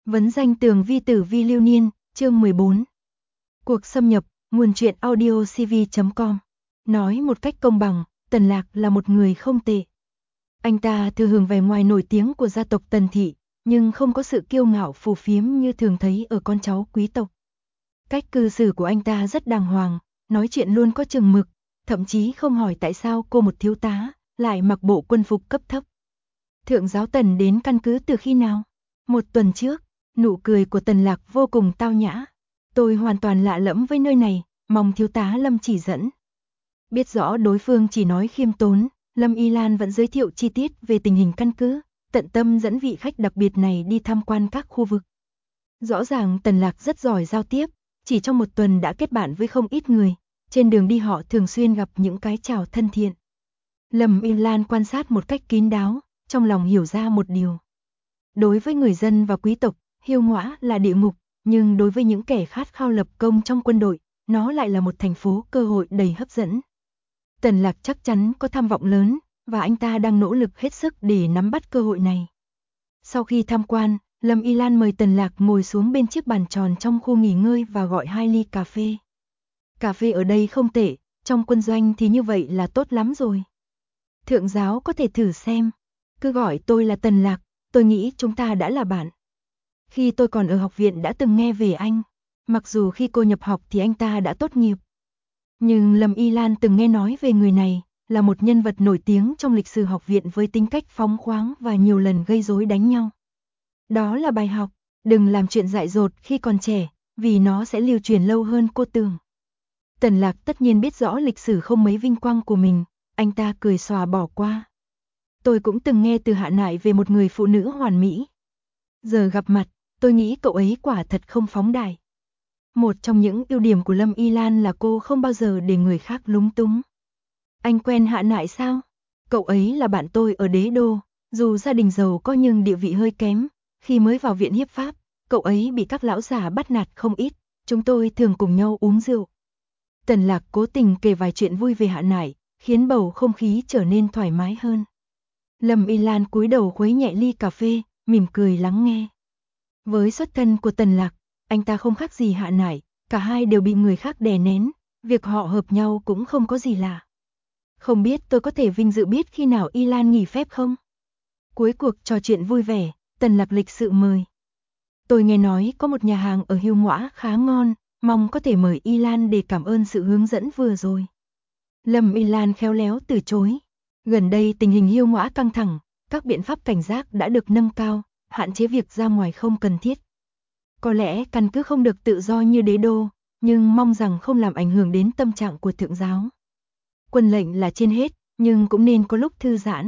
Vấn danh tường vi tử vi lưu niên, chương 14. Cuộc xâm nhập, nguồn truyện audio cv.com. Nói một cách công bằng, Tần Lạc là một người không tệ. Anh ta thừa hưởng vẻ ngoài nổi tiếng của gia tộc Tần Thị, nhưng không có sự kiêu ngạo phù phiếm như thường thấy ở con cháu quý tộc. Cách cư xử của anh ta rất đàng hoàng, nói chuyện luôn có chừng mực, thậm chí không hỏi tại sao cô một thiếu tá lại mặc bộ quân phục cấp thấp. Thượng giáo Tần đến căn cứ từ khi nào? Một tuần trước. Nụ cười của Tần Lạc vô cùng tao nhã. Tôi hoàn toàn lạ lẫm với nơi này, mong thiếu tá Lâm chỉ dẫn. Biết rõ đối phương chỉ nói khiêm tốn, Lâm Y Lan vẫn giới thiệu chi tiết về tình hình căn cứ, tận tâm dẫn vị khách đặc biệt này đi tham quan các khu vực. Rõ ràng Tần Lạc rất giỏi giao tiếp, chỉ trong một tuần đã kết bạn với không ít người, trên đường đi họ thường xuyên gặp những cái chào thân thiện. Lâm Y Lan quan sát một cách kín đáo, trong lòng hiểu ra một điều. Đối với người dân và quý tộc, Hiêu Ngõa là địa ngục, nhưng đối với những kẻ khát khao lập công trong quân đội, nó lại là một thành phố cơ hội đầy hấp dẫn. Tần Lạc chắc chắn có tham vọng lớn, và anh ta đang nỗ lực hết sức để nắm bắt cơ hội này. Sau khi tham quan, Lâm Y Lan mời Tần Lạc ngồi xuống bên chiếc bàn tròn trong khu nghỉ ngơi và gọi 2 ly cà phê. Cà phê ở đây không tệ, trong quân doanh thì như vậy là tốt lắm rồi. Thượng giáo có thể thử xem, cứ gọi tôi là Tần Lạc, tôi nghĩ chúng ta đã là bạn. Khi tôi còn ở học viện đã từng nghe về anh, mặc dù khi cô nhập học thì anh ta đã tốt nghiệp. Nhưng Lâm Y Lan từng nghe nói về người này, là một nhân vật nổi tiếng trong lịch sử học viện với tính cách phóng khoáng và nhiều lần gây rối đánh nhau. Đó là bài học, đừng làm chuyện dại dột khi còn trẻ, vì nó sẽ lưu truyền lâu hơn cô tưởng. Tần Lạc tất nhiên biết rõ lịch sử không mấy vinh quang của mình, anh ta cười xòa bỏ qua. Tôi cũng từng nghe từ Hạ Nại về một người phụ nữ hoàn mỹ. Giờ gặp mặt, tôi nghĩ cậu ấy quả thật không phóng đài. Một trong những ưu điểm của Lâm Y Lan là cô không bao giờ để người khác lúng túng. Anh quen Hạ Nại sao? Cậu ấy là bạn tôi ở Đế Đô, dù gia đình giàu có nhưng địa vị hơi kém. Khi mới vào viện hiếp pháp, cậu ấy bị các lão già bắt nạt không ít, chúng tôi thường cùng nhau uống rượu. Tần Lạc cố tình kể vài chuyện vui về Hạ Nại, khiến bầu không khí trở nên thoải mái hơn. Lâm Y Lan cúi đầu khuấy nhẹ ly cà phê, mỉm cười lắng nghe. Với xuất thân của Tần Lạc, anh ta không khác gì Hạ Nại, cả hai đều bị người khác đè nén, việc họ hợp nhau cũng không có gì lạ. Không biết tôi có thể vinh dự biết khi nào Y Lan nghỉ phép không? Cuối cuộc trò chuyện vui vẻ, Tần Lạc lịch sự mời. Tôi nghe nói có một nhà hàng ở Hiêu Ngõa khá ngon, mong có thể mời Y Lan để cảm ơn sự hướng dẫn vừa rồi. Lâm Y Lan khéo léo từ chối. Gần đây tình hình Hiêu Ngõa căng thẳng, các biện pháp cảnh giác đã được nâng cao, hạn chế việc ra ngoài không cần thiết. Có lẽ căn cứ không được tự do như Đế Đô, nhưng mong rằng không làm ảnh hưởng đến tâm trạng của thượng giáo. Quân lệnh là trên hết, nhưng cũng nên có lúc thư giãn.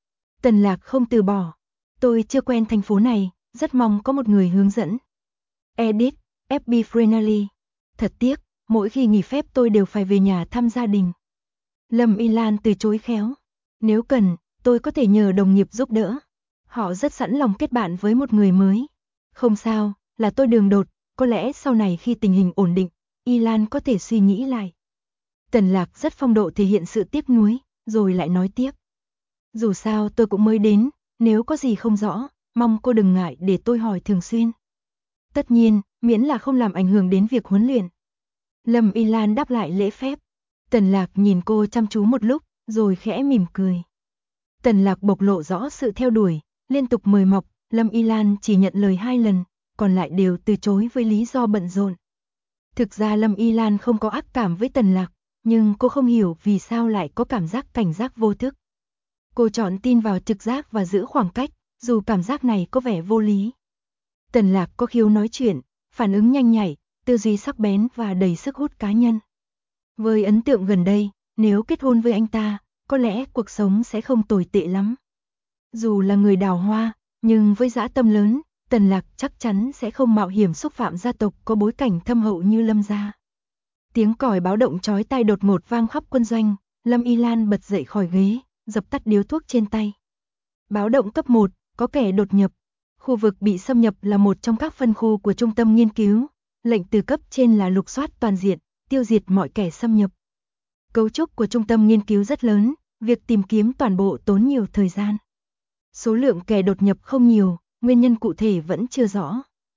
Tần Lạc không từ bỏ. Tôi chưa quen thành phố này, rất mong có một người hướng dẫn. Edit, FB Friendly. Thật tiếc, mỗi khi nghỉ phép tôi đều phải về nhà thăm gia đình. Lâm Y Lan từ chối khéo. Nếu cần, tôi có thể nhờ đồng nghiệp giúp đỡ. Họ rất sẵn lòng kết bạn với một người mới. Không sao, là tôi đường đột, có lẽ sau này khi tình hình ổn định, Y Lan có thể suy nghĩ lại. Tần Lạc rất phong độ thể hiện sự tiếc nuối, rồi lại nói tiếp. Dù sao tôi cũng mới đến, nếu có gì không rõ, mong cô đừng ngại để tôi hỏi thường xuyên. Tất nhiên, miễn là không làm ảnh hưởng đến việc huấn luyện. Lâm Y Lan đáp lại lễ phép. Tần Lạc nhìn cô chăm chú một lúc, rồi khẽ mỉm cười. Tần Lạc bộc lộ rõ sự theo đuổi, liên tục mời mọc, Lâm Y Lan chỉ nhận lời 2 lần, còn lại đều từ chối với lý do bận rộn. Thực ra Lâm Y Lan không có ác cảm với Tần Lạc, nhưng cô không hiểu vì sao lại có cảm giác cảnh giác vô thức. Cô chọn tin vào trực giác và giữ khoảng cách, dù cảm giác này có vẻ vô lý. Tần Lạc có khiếu nói chuyện, phản ứng nhanh nhạy, tư duy sắc bén và đầy sức hút cá nhân. Với ấn tượng gần đây, nếu kết hôn với anh ta, có lẽ cuộc sống sẽ không tồi tệ lắm. Dù là người đào hoa, nhưng với dã tâm lớn, Tần Lạc chắc chắn sẽ không mạo hiểm xúc phạm gia tộc có bối cảnh thâm hậu như Lâm gia. Tiếng còi báo động chói tai đột ngột vang khắp quân doanh, Lâm Y Lan bật dậy khỏi ghế, dập tắt điếu thuốc trên tay. Báo động cấp 1, có kẻ đột nhập. Khu vực bị xâm nhập là một trong các phân khu của trung tâm nghiên cứu, lệnh từ cấp trên là lục soát toàn diện, tiêu diệt mọi kẻ xâm nhập. Cấu trúc của trung tâm nghiên cứu rất lớn, việc tìm kiếm toàn bộ tốn nhiều thời gian. Số lượng kẻ đột nhập không nhiều, nguyên nhân cụ thể vẫn chưa rõ.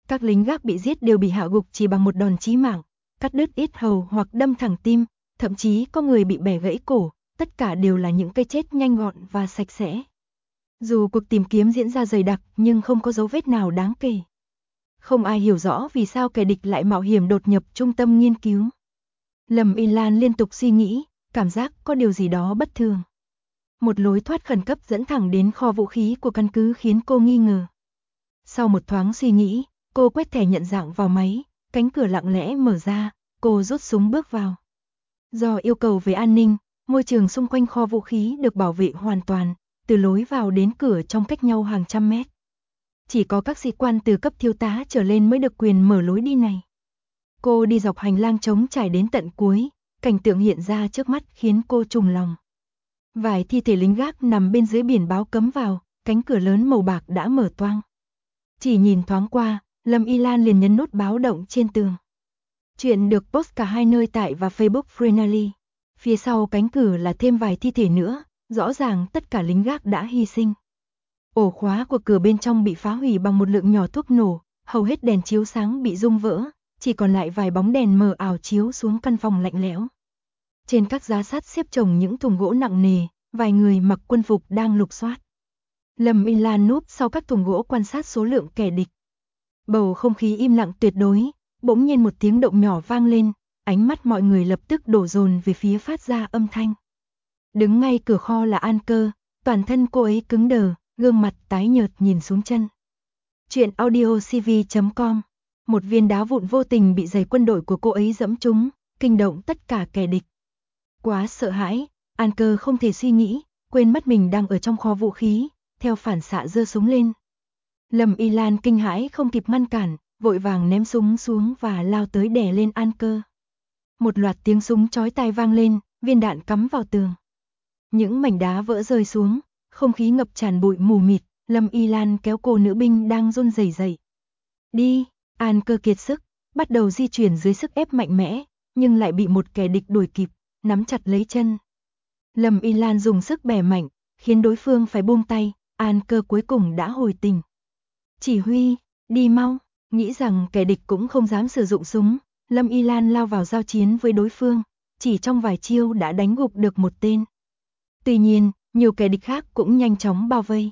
Các lính gác bị giết đều bị hạ gục chỉ bằng một đòn chí mạng, cắt đứt yết hầu hoặc đâm thẳng tim, thậm chí có người bị bẻ gãy cổ, tất cả đều là những cái chết nhanh gọn và sạch sẽ. Dù cuộc tìm kiếm diễn ra dày đặc nhưng không có dấu vết nào đáng kể. Không ai hiểu rõ vì sao kẻ địch lại mạo hiểm đột nhập trung tâm nghiên cứu. Lâm Y Lan liên tục suy nghĩ, cảm giác có điều gì đó bất thường. Một lối thoát khẩn cấp dẫn thẳng đến kho vũ khí của căn cứ khiến cô nghi ngờ. Sau một thoáng suy nghĩ, cô quét thẻ nhận dạng vào máy, cánh cửa lặng lẽ mở ra, cô rút súng bước vào. Do yêu cầu về an ninh, môi trường xung quanh kho vũ khí được bảo vệ hoàn toàn, từ lối vào đến cửa trong cách nhau hàng trăm mét. Chỉ có các sĩ quan từ cấp thiếu tá trở lên mới được quyền mở lối đi này. Cô đi dọc hành lang trống trải đến tận cuối, cảnh tượng hiện ra trước mắt khiến cô trùng lòng. Vài thi thể lính gác nằm bên dưới biển báo cấm vào, cánh cửa lớn màu bạc đã mở toang. Chỉ nhìn thoáng qua, Lâm Y Lan liền nhấn nút báo động trên tường. Chuyện được post cả hai nơi tại và Facebook Frenally. Phía sau cánh cửa là thêm vài thi thể nữa, rõ ràng tất cả lính gác đã hy sinh. Ổ khóa của cửa bên trong bị phá hủy bằng một lượng nhỏ thuốc nổ, hầu hết đèn chiếu sáng bị rung vỡ, chỉ còn lại vài bóng đèn mờ ảo chiếu xuống căn phòng lạnh lẽo. Trên các giá sắt xếp chồng những thùng gỗ nặng nề, vài người mặc quân phục đang lục soát. Lâm Y Lan núp sau các thùng gỗ quan sát số lượng kẻ địch. Bầu không khí im lặng tuyệt đối, bỗng nhiên một tiếng động nhỏ vang lên, ánh mắt mọi người lập tức đổ dồn về phía phát ra âm thanh. Đứng ngay cửa kho là An Cơ, toàn thân cô ấy cứng đờ, gương mặt tái nhợt nhìn xuống chân. Chuyện audiocv.com. Một viên đá vụn vô tình bị giày quân đội của cô ấy dẫm trúng, kinh động tất cả kẻ địch. Quá sợ hãi, An Cơ không thể suy nghĩ, quên mất mình đang ở trong kho vũ khí, theo phản xạ giơ súng lên. Lâm Y Lan kinh hãi không kịp ngăn cản, vội vàng ném súng xuống và lao tới đè lên An Cơ. Một loạt tiếng súng chói tai vang lên, viên đạn cắm vào tường. Những mảnh đá vỡ rơi xuống, không khí ngập tràn bụi mù mịt, Lâm Y Lan kéo cô nữ binh đang run rẩy dậy. Đi, An Cơ kiệt sức, bắt đầu di chuyển dưới sức ép mạnh mẽ, nhưng lại bị một kẻ địch đuổi kịp, nắm chặt lấy chân. Lâm Y Lan dùng sức bẻ mạnh, khiến đối phương phải buông tay, An Cơ cuối cùng đã hồi tình. Chỉ huy, đi mau, nghĩ rằng kẻ địch cũng không dám sử dụng súng, Lâm Y Lan lao vào giao chiến với đối phương, chỉ trong vài chiêu đã đánh gục được một tên. Tuy nhiên, nhiều kẻ địch khác cũng nhanh chóng bao vây.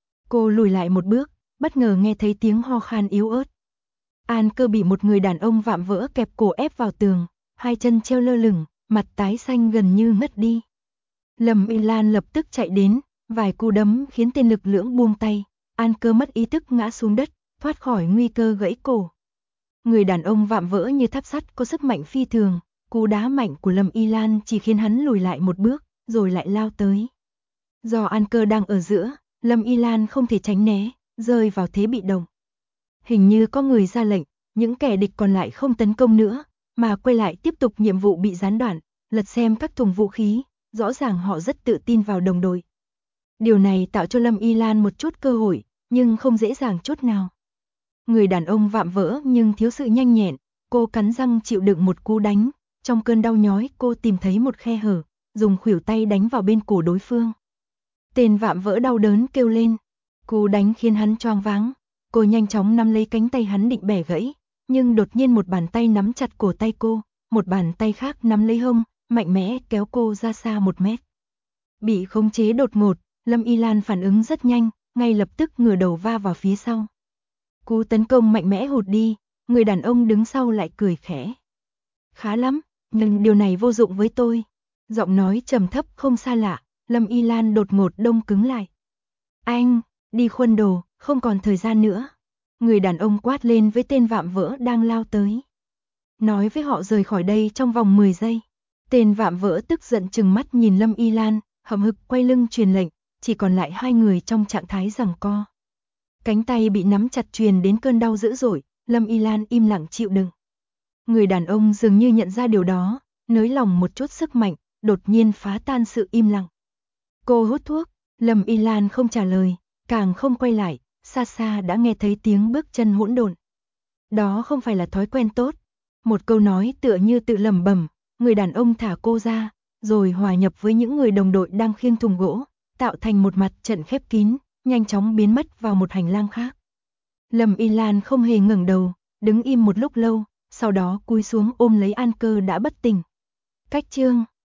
Cô lùi lại một bước, bất ngờ nghe thấy tiếng ho khan yếu ớt. An Cơ bị một người đàn ông vạm vỡ kẹp cổ ép vào tường, hai chân treo lơ lửng, mặt tái xanh gần như ngất đi. Lâm Y Lan lập tức chạy đến, vài cú đấm khiến tên lực lưỡng buông tay, An Cơ mất ý thức ngã xuống đất, thoát khỏi nguy cơ gãy cổ. Người đàn ông vạm vỡ như tháp sắt có sức mạnh phi thường, cú đá mạnh của Lâm Y Lan chỉ khiến hắn lùi lại một bước, rồi lại lao tới. Do An Cơ đang ở giữa, Lâm Y Lan không thể tránh né, rơi vào thế bị động. Hình như có người ra lệnh, những kẻ địch còn lại không tấn công nữa, mà quay lại tiếp tục nhiệm vụ bị gián đoạn, lật xem các thùng vũ khí, rõ ràng họ rất tự tin vào đồng đội. Điều này tạo cho Lâm Y Lan một chút cơ hội, nhưng không dễ dàng chút nào. Người đàn ông vạm vỡ nhưng thiếu sự nhanh nhẹn, cô cắn răng chịu đựng một cú đánh, trong cơn đau nhói cô tìm thấy một khe hở, dùng khuỷu tay đánh vào bên cổ đối phương. Tên vạm vỡ đau đớn kêu lên, cú đánh khiến hắn choáng váng, cô nhanh chóng nắm lấy cánh tay hắn định bẻ gãy, nhưng đột nhiên một bàn tay nắm chặt cổ tay cô, một bàn tay khác nắm lấy hông, mạnh mẽ kéo cô ra xa 1 mét. Bị khống chế đột ngột, Lâm Y Lan phản ứng rất nhanh, ngay lập tức ngửa đầu va vào phía sau. Cú tấn công mạnh mẽ hụt đi, người đàn ông đứng sau lại cười khẽ. Khá lắm, nhưng điều này vô dụng với tôi. Giọng nói trầm thấp không xa lạ, Lâm Y Lan đột ngột đông cứng lại. Anh, đi khuân đồ, không còn thời gian nữa. Người đàn ông quát lên với tên vạm vỡ đang lao tới. Nói với họ rời khỏi đây trong vòng 10 giây. Tên vạm vỡ tức giận trừng mắt nhìn Lâm Y Lan, hậm hực quay lưng truyền lệnh, chỉ còn lại hai người trong trạng thái giằng co. Cánh tay bị nắm chặt truyền đến cơn đau dữ dội, Lâm Y Lan im lặng chịu đựng. Người đàn ông dường như nhận ra điều đó, nới lỏng một chút sức mạnh, đột nhiên phá tan sự im lặng. Cô hút thuốc, Lâm Y Lan không trả lời, càng không quay lại, xa xa đã nghe thấy tiếng bước chân hỗn độn. Đó không phải là thói quen tốt. Một câu nói tựa như tự lẩm bẩm, người đàn ông thả cô ra, rồi hòa nhập với những người đồng đội đang khiêng thùng gỗ, tạo thành một mặt trận khép kín, nhanh chóng biến mất vào một hành lang khác. Lâm Y Lan không hề ngẩng đầu, đứng im một lúc lâu, sau đó cúi xuống ôm lấy An Cơ đã bất tỉnh. Cách chương